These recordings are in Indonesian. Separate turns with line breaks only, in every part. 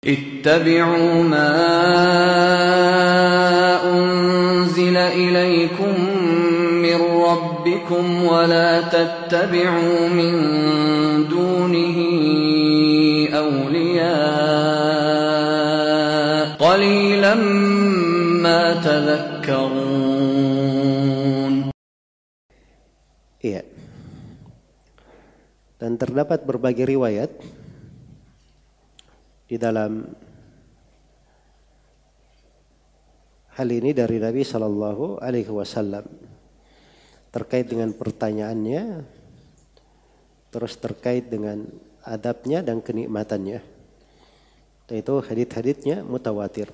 اتبعوا ما أنزل إليكم من ربكم ولا تتبعوا من دونه أولياء قليلا ما تذكرون.
Iya. Dan terdapat berbagai riwayat di dalam hal ini dari Nabi Shallallahu Alaihi Wasallam terkait dengan pertanyaannya, terus terkait dengan adabnya dan kenikmatannya. Dan itu hadits-haditsnya mutawatir.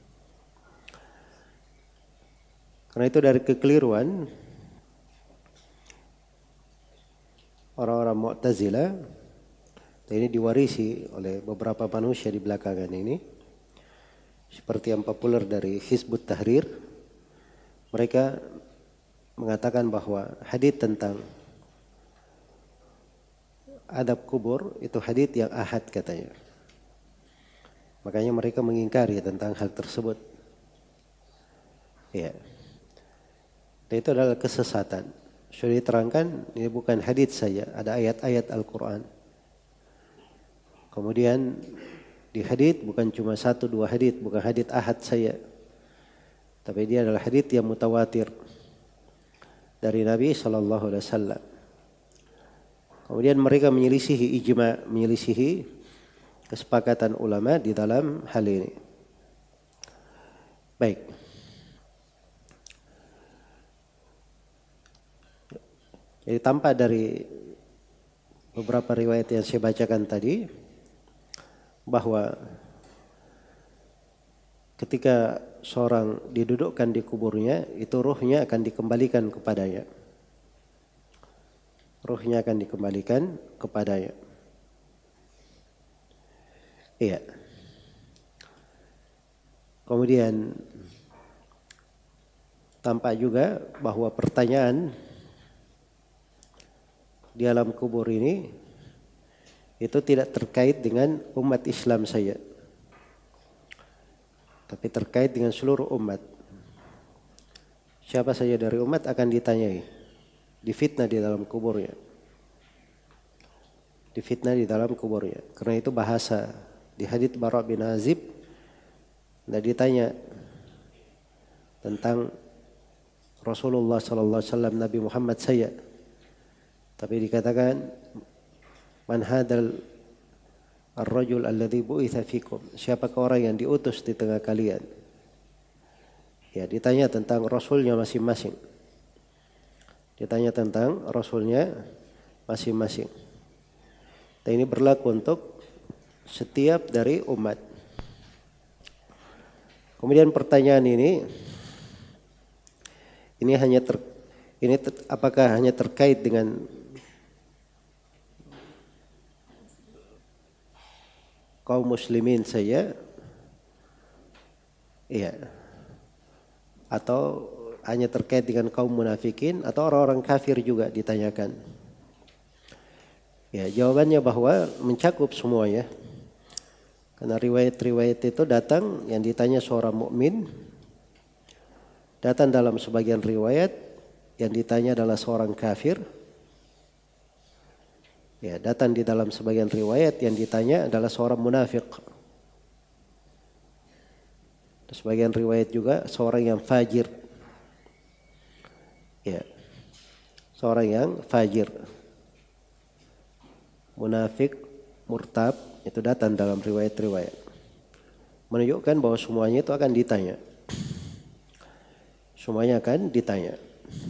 Karena itu dari kekeliruan orang-orang Mu'tazilah, dan ini diwarisi oleh beberapa manusia di belakangan ini, seperti yang populer dari Hizbut Tahrir. Mereka mengatakan bahwa hadits tentang adab kubur itu hadits yang ahad katanya. Makanya mereka mengingkari tentang hal tersebut. Ya. Dan itu adalah kesesatan. Sudah diterangkan, ini bukan hadits saja, ada ayat-ayat Al-Quran. Kemudian di hadits bukan cuma 1-2 hadits, bukan hadits ahad saja, tapi dia adalah hadits yang mutawatir dari Nabi Sallallahu Alaihi Wasallam. Kemudian mereka menyelisihi ijma, menyelisihi kesepakatan ulama di dalam hal ini. Baik. Jadi tampak dari beberapa riwayat yang saya bacakan tadi bahwa ketika seorang didudukkan di kuburnya, itu ruhnya akan dikembalikan kepadanya. Ruhnya akan dikembalikan kepadanya. Iya. Kemudian tampak juga bahwa pertanyaan di alam kubur ini itu tidak terkait dengan umat Islam saja, tapi terkait dengan seluruh umat. Siapa saja dari umat akan ditanyai, difitnah di dalam kuburnya, difitnah di dalam kuburnya. Karena itu bahasa di hadits Bara' bin Azib, nah ditanya tentang Rasulullah Sallallahu Alaihi Wasallam, Nabi Muhammad saya. Tapi dikatakan man hadal ar-rajul alladhi bu'itha fikum, siapakah orang yang diutus di tengah kalian? Ya, ditanya tentang rasulnya masing-masing. Ditanya tentang rasulnya masing-masing. Dan ini berlaku untuk setiap dari umat. Kemudian pertanyaan ini apakah hanya terkait dengan kaum muslimin saja? Iya. Atau hanya terkait dengan kaum munafikin atau orang-orang kafir juga ditanyakan? Ya, jawabannya bahwa mencakup semuanya. Karena riwayat-riwayat itu datang yang ditanya seorang mukmin, datang dalam sebagian riwayat yang ditanya adalah seorang kafir. Ya, datang di dalam sebagian riwayat yang ditanya adalah seorang munafik. Sebagian riwayat juga seorang yang fajir. Ya, seorang yang fajir, munafik, murtab, itu datang dalam riwayat-riwayat. Menunjukkan bahwa semuanya itu akan ditanya. Semuanya akan ditanya.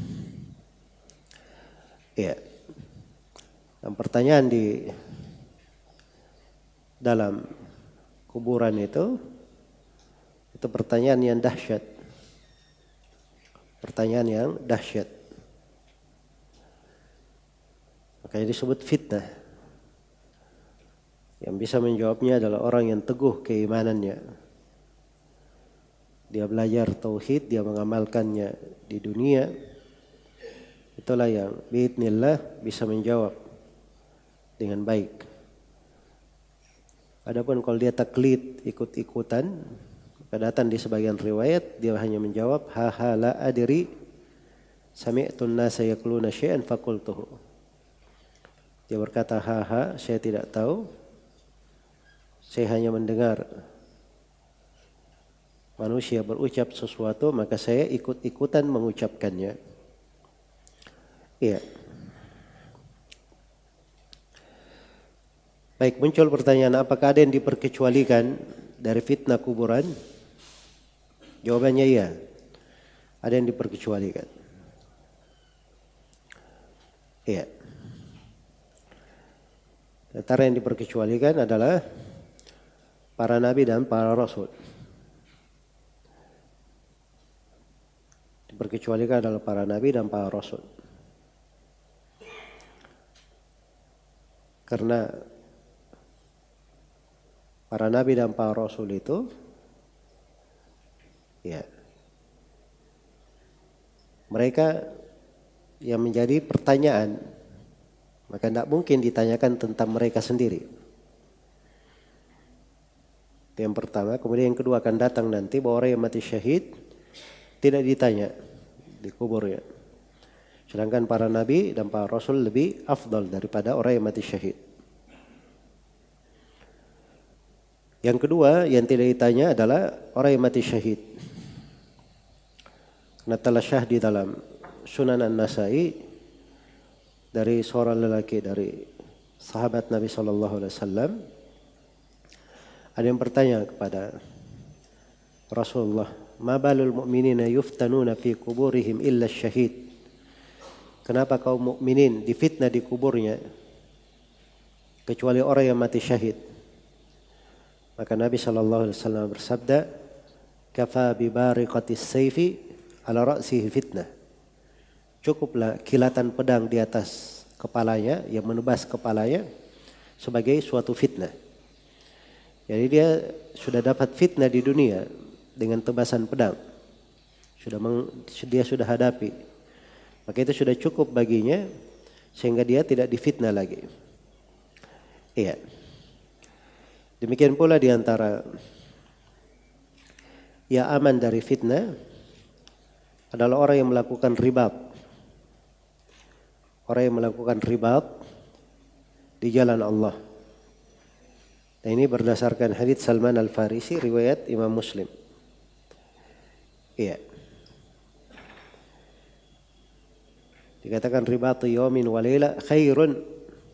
Ya. Dan pertanyaan di dalam kuburan itu pertanyaan yang dahsyat. Pertanyaan yang dahsyat. Makanya disebut fitnah. Yang bisa menjawabnya adalah orang yang teguh keimanannya. Dia belajar tauhid, dia mengamalkannya di dunia. Itulah yang biidznillah bisa menjawab dengan baik. Adapun kalau dia taklid, ikut-ikutan, maka datang di sebagian riwayat dia hanya menjawab ha la adri sami'tu an-nasa yaquluna syai'an faqultuhu. Dia berkata ha saya tidak tahu, saya hanya mendengar manusia berucap sesuatu maka saya ikut-ikutan mengucapkannya. Iya. Baik, muncul pertanyaan, apakah ada yang diperkecualikan dari fitnah kuburan? Jawabannya iya. Ada yang diperkecualikan. Iya. Antara yang diperkecualikan adalah para nabi dan para rasul. Diperkecualikan adalah para nabi dan para rasul. Karena para nabi dan para rasul itu ya mereka yang menjadi pertanyaan, maka tidak mungkin ditanyakan tentang mereka sendiri. Itu yang pertama. Kemudian yang kedua, akan datang nanti bahwa orang yang mati syahid tidak ditanya di kuburnya. Sedangkan para nabi dan para rasul lebih afdal daripada orang yang mati syahid. Yang kedua yang tidak ditanya adalah orang yang mati syahid. Karena telah syah di dalam Sunan An-Nasai dari seorang lelaki dari sahabat Nabi SAW. Ada yang bertanya kepada Rasulullah, ma balul mu'minina yuftanuna fi kuburihim illa syahid. Kenapa kaum mukminin difitnah di kuburnya kecuali orang yang mati syahid? Maka Nabi SAW bersabda, kafa bi bariqatis sayfi ala ra'sihi fitnah. Cukuplah kilatan pedang di atas kepalanya yang menebas kepalanya sebagai suatu fitnah. Jadi dia sudah dapat fitnah di dunia dengan tebasan pedang. Dia sudah hadapi. Maka itu sudah cukup baginya sehingga dia tidak difitnah lagi. Iya. Demikian pula di antara yang aman dari fitnah adalah orang yang melakukan ribat. Orang yang melakukan ribat di jalan Allah. Dan ini berdasarkan hadits Salman Al-Farisi riwayat Imam Muslim. Iya. Dikatakan ribatu yawmin wa laila khairun.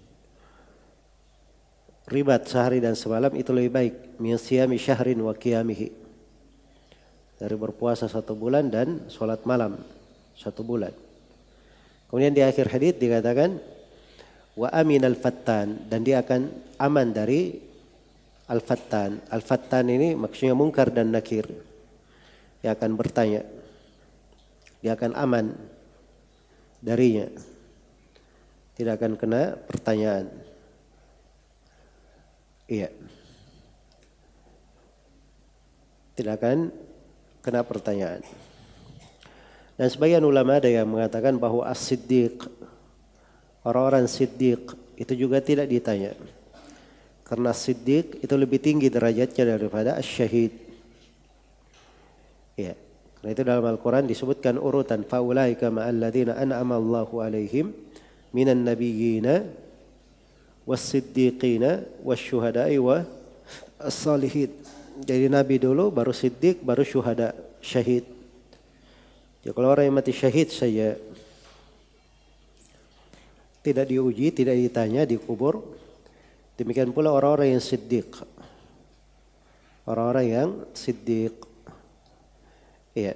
Ribat sehari dan semalam itu lebih baik min siyami syahrin wa qiyamihi. Dari berpuasa 1 bulan dan sholat malam 1 bulan. Kemudian di akhir hadits dikatakan wa amin al-fattan, dan dia akan aman dari al-fattan. Al-fattan ini maksudnya mungkar dan nakir. Dia akan bertanya. Dia akan aman darinya. Tidak akan kena pertanyaan. Iya. Tidak akan kena pertanyaan. Dan sebagian ulama ada yang mengatakan bahwa as-siddiq, orang-orang siddiq itu juga tidak ditanya. Karena siddiq itu lebih tinggi derajatnya daripada as-syahid. Iya. Karena itu dalam Al-Quran disebutkan urutan faulaika ma'alladzina an'ama Allahu alaihim minan nabiyyina was-siddiqina wasyuhada'i was-salihin. Jadi nabi dulu, baru siddiq, baru syuhada, syahid. Ya, kalau orang yang mati syahid saja tidak diuji, tidak ditanya, dikubur. Demikian pula orang-orang yang siddiq. Orang-orang yang siddiq. Iya.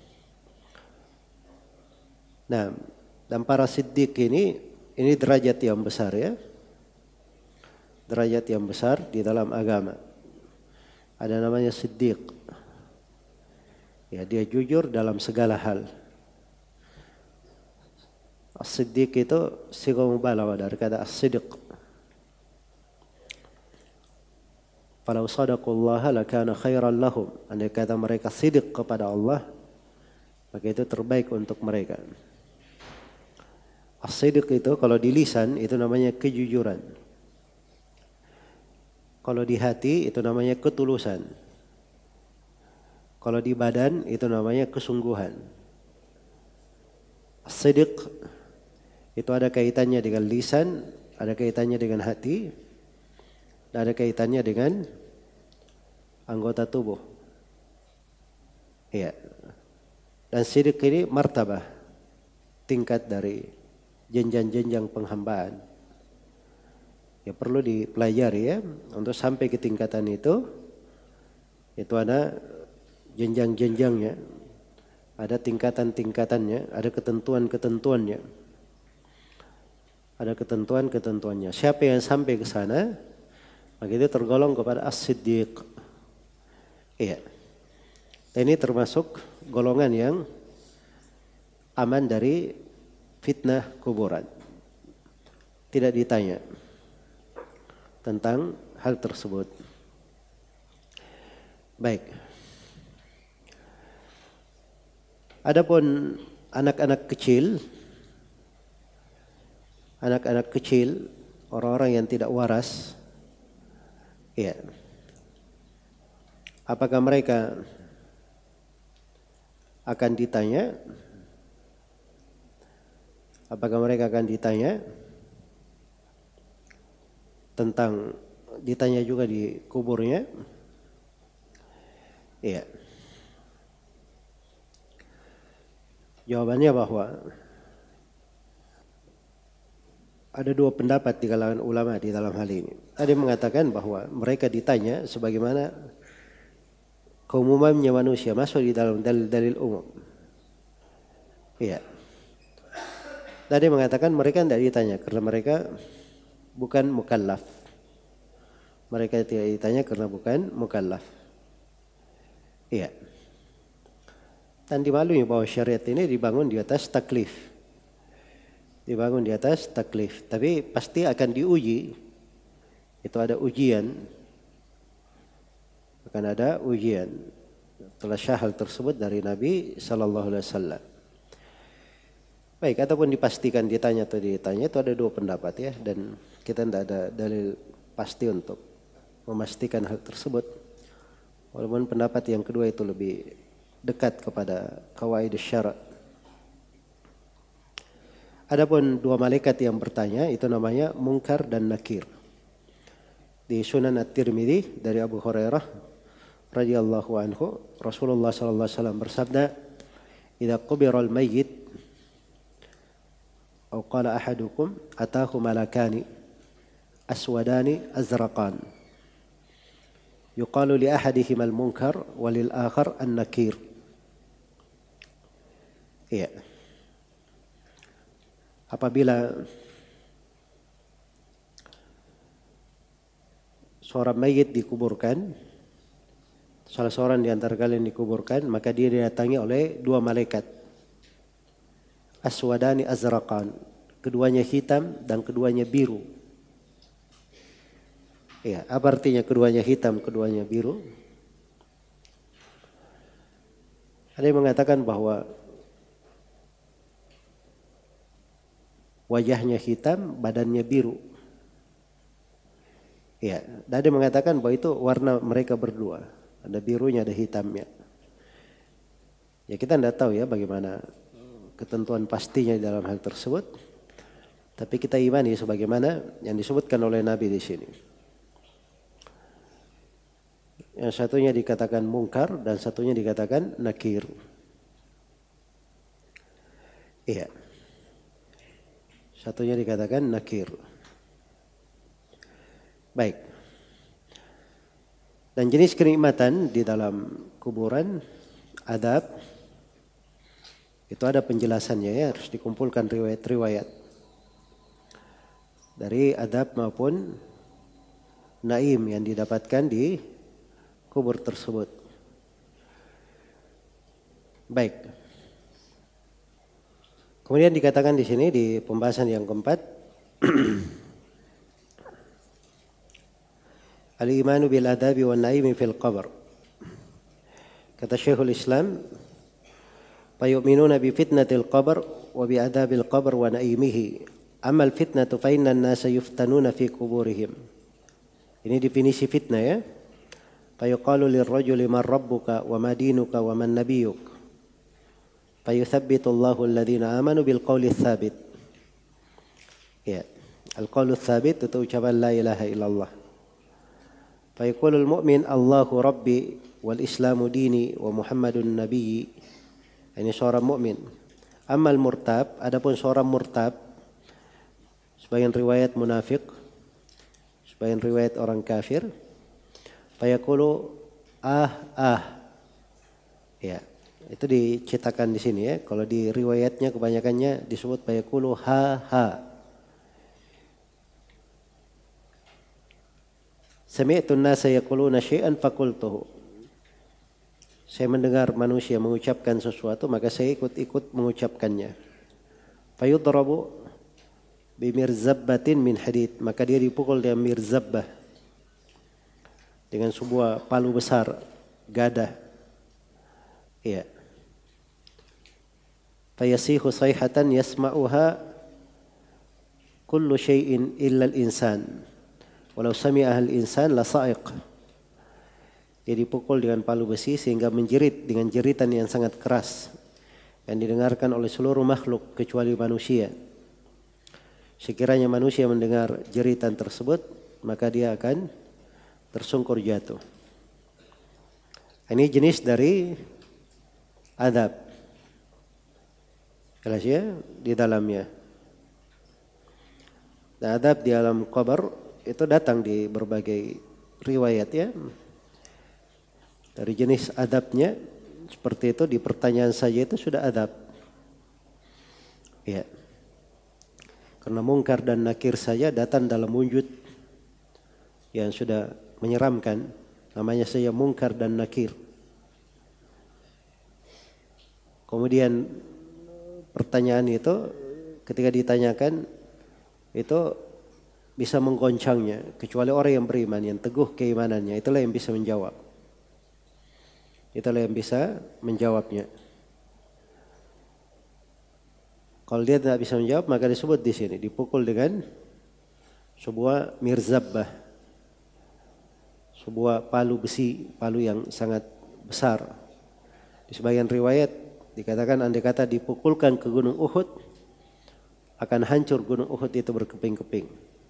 Nah, dan para siddiq ini derajat yang besar ya. Derajat yang besar di dalam agama. Ada namanya siddiq. Ya, dia jujur dalam segala hal. As-siddiq itu sighah mubalaghah dari kata as-sidq. Falau sadaqullaha lakana khairan lahum. Andai kata mereka sidq kepada Allah, maka itu terbaik untuk mereka. As-sidq itu kalau di lisan itu namanya kejujuran. Kalau di hati itu namanya ketulusan. Kalau di badan itu namanya kesungguhan. As-sidq itu ada kaitannya dengan lisan, ada kaitannya dengan hati, dan ada kaitannya dengan anggota tubuh. Iya. Dan sidq ini martabah, tingkat dari jenjang-jenjang penghambaan. Ya perlu dipelajari ya, untuk sampai ke tingkatan itu ada jenjang-jenjangnya, ada tingkatan-tingkatannya, ada ketentuan-ketentuannya. Ada ketentuan-ketentuannya. Siapa yang sampai ke sana, maka itu tergolong kepada as-siddiq. Iya. Ini termasuk golongan yang aman dari fitnah kuburan. Tidak ditanya tentang hal tersebut. Baik. Adapun anak-anak kecil, orang-orang yang tidak waras, ya, apakah mereka akan ditanya? Apakah mereka akan ditanya ditanya juga di kuburnya? Iya. Jawabannya bahwa ada dua pendapat di kalangan ulama di dalam hal ini. Ada yang mengatakan bahwa mereka ditanya sebagaimana keumumannya manusia, masuk di dalam dalil-dalil umum. Iya. Ada yang mengatakan mereka tidak ditanya karena mereka bukan mukallaf. Mereka tidak ditanya karena bukan mukallaf. Iya. Dan dimaklumi bahwa syariat ini dibangun di atas taklif. Tapi pasti akan diuji. Itu ada ujian. Akan ada ujian. Telah syahal tersebut dari Nabi sallallahu alaihi wasallam. Baik, ataupun dipastikan ditanya atau ditanya, itu ada dua pendapat ya, dan kita tidak ada dalil pasti untuk memastikan hal tersebut. Walaupun pendapat yang kedua itu lebih dekat kepada qawaid syara'. Adapun dua malaikat yang bertanya itu namanya Munkar dan Nakir. Di Sunan At-Tirmidzi dari Abu Hurairah radhiyallahu anhu, Rasulullah sallallahu alaihi wasallam bersabda, "Idza qubira al-mayyit aw qala ahadukum ataahu malakani aswadani azraqan. Yuqalu li ahadihima al-munkar wa lil akhar an-nakir." Iya. Apabila seorang mayit dikuburkan, salah seorang di antara kalian dikuburkan, maka dia didatangi oleh dua malaikat. Aswadani azraqan, keduanya hitam dan keduanya biru. Ya, apa artinya keduanya hitam, keduanya biru? Ada yang mengatakan bahwa wajahnya hitam, badannya biru. Ya, ada yang mengatakan bahwa itu warna mereka berdua. Ada birunya, ada hitamnya. Ya, kita tidak tahu ya bagaimana ketentuan pastinya dalam hal tersebut. Tapi kita imani sebagaimana yang disebutkan oleh Nabi di sini. Yang satunya dikatakan munkar dan satunya dikatakan nakir. Iya. Satunya dikatakan nakir. Baik. Dan jenis kenikmatan di dalam kuburan, adab, itu ada penjelasannya ya, harus dikumpulkan riwayat-riwayat. Dari adab maupun naim yang didapatkan di kubur tersebut. Baik. Kemudian dikatakan di sini di pembahasan yang keempat, al-imanu bil adabi wan naimi fil qabr. Kata Syekhul Islam, fayu'minuna bi fitnatil qabr wa bi adabil qabr wa naimihi. Amal fitnatu fa inna an-nasa yuftanuna fi kuburihim. Ini definisi fitnah ya. Fayuqalu lirrajuli man rabbuka wa ma dinuka wa man nabiyuk. Fayuthabbitu Allahu alladhina amanu bil qawli tsabit. Ya, al-qawlu tsabit itu ucapan la ilaha illallah. Fayaqulul mu'min Allahu rabbi wal islamu dini wa Muhammadun nabiyyi. Ini seorang mukmin. Amal murtab, adapun seorang murtab, sebagian riwayat munafik, sebagian riwayat orang kafir. Fayaqulu ya, itu dicetakan di sini ya. Kalau di riwayatnya kebanyakannya disebut fayaqulu ha. Sami'tu an-nasa yaquluna syai'an faqultuhu. Saya mendengar manusia mengucapkan sesuatu, maka saya ikut mengucapkannya. Fayudrabu bimirzabbatin min hadid, maka dia dipukul dengan mirzabbah, dengan sebuah palu besar gadah. Ya. Fayasihu sayhatan yasma'uha kullu syai'in illa al-insan. Walau sami'aha al-insan la sa'iq. Dia dipukul dengan palu besi sehingga menjerit dengan jeritan yang sangat keras yang didengarkan oleh seluruh makhluk kecuali manusia. Sekiranya manusia mendengar jeritan tersebut, maka dia akan tersungkur jatuh. Ini jenis dari adab. Jelas ya di dalamnya. Dan adab di alam kubur itu datang di berbagai riwayat ya. Dari jenis adabnya seperti itu, di pertanyaan saja itu sudah adab. Ya. Karena mungkar dan nakir saja datang dalam wujud yang sudah menyeramkan, namanya saja mungkar dan nakir. Kemudian pertanyaan itu ketika ditanyakan itu bisa menggoncangnya, kecuali orang yang beriman, yang teguh keimanannya, itulah yang bisa menjawab. Itulah yang bisa menjawabnya. Kalau dia tidak bisa menjawab, maka disebut di sini dipukul dengan sebuah mirzabbah, sebuah palu besi, palu yang sangat besar. Di sebagian riwayat dikatakan andai kata dipukulkan ke gunung Uhud, akan hancur gunung Uhud itu berkeping-keping.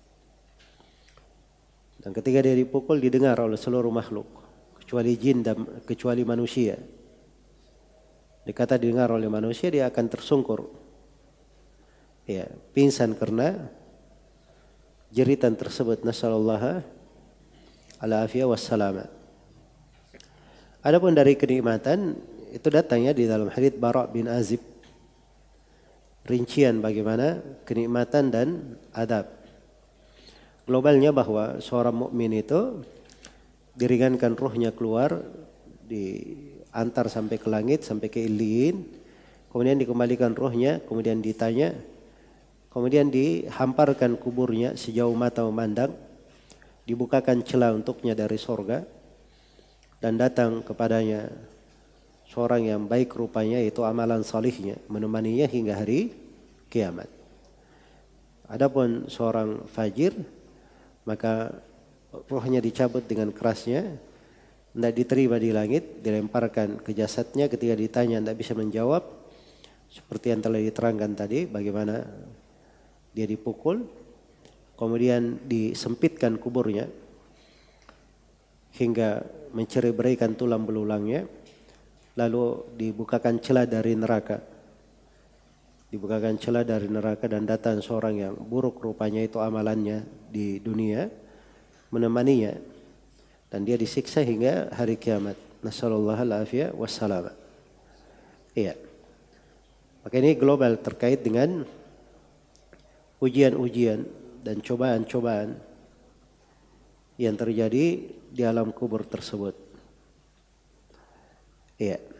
Dan ketika dia dipukul didengar oleh seluruh makhluk, kecuali jin dan kecuali manusia. Dikata didengar oleh manusia, dia akan tersungkur. Ya, pingsan karena jeritan tersebut. Nasallallahu al-afiyah wassalama. Adapun dari kenikmatan itu datangnya di dalam hadits Bara' bin Azib. Rincian bagaimana kenikmatan dan adab. Globalnya bahwa seorang mukmin itu diringankan ruhnya keluar, diantar sampai ke langit, sampai ke Illiyin, kemudian dikembalikan ruhnya, kemudian ditanya, kemudian dihamparkan kuburnya sejauh mata memandang, dibukakan celah untuknya dari sorga, dan datang kepadanya seorang yang baik rupanya, yaitu amalan salihnya, menemaninya hingga hari kiamat. Adapun seorang fajir, maka rohnya dicabut dengan kerasnya, tidak diterima di langit, dilemparkan ke jasadnya. Ketika ditanya tidak bisa menjawab, seperti yang telah diterangkan tadi, bagaimana dia dipukul, kemudian disempitkan kuburnya hingga mencerai-beraikan tulang belulangnya, lalu dibukakan celah dari neraka. Dibukakan celah dari neraka dan datang seorang yang buruk rupanya, itu amalannya di dunia, menemaninya, dan dia disiksa hingga hari kiamat. Nasallallahu al-afiyah wassalam. Iya. Maka ini global terkait dengan ujian-ujian dan cobaan-cobaan yang terjadi di alam kubur tersebut. Iya.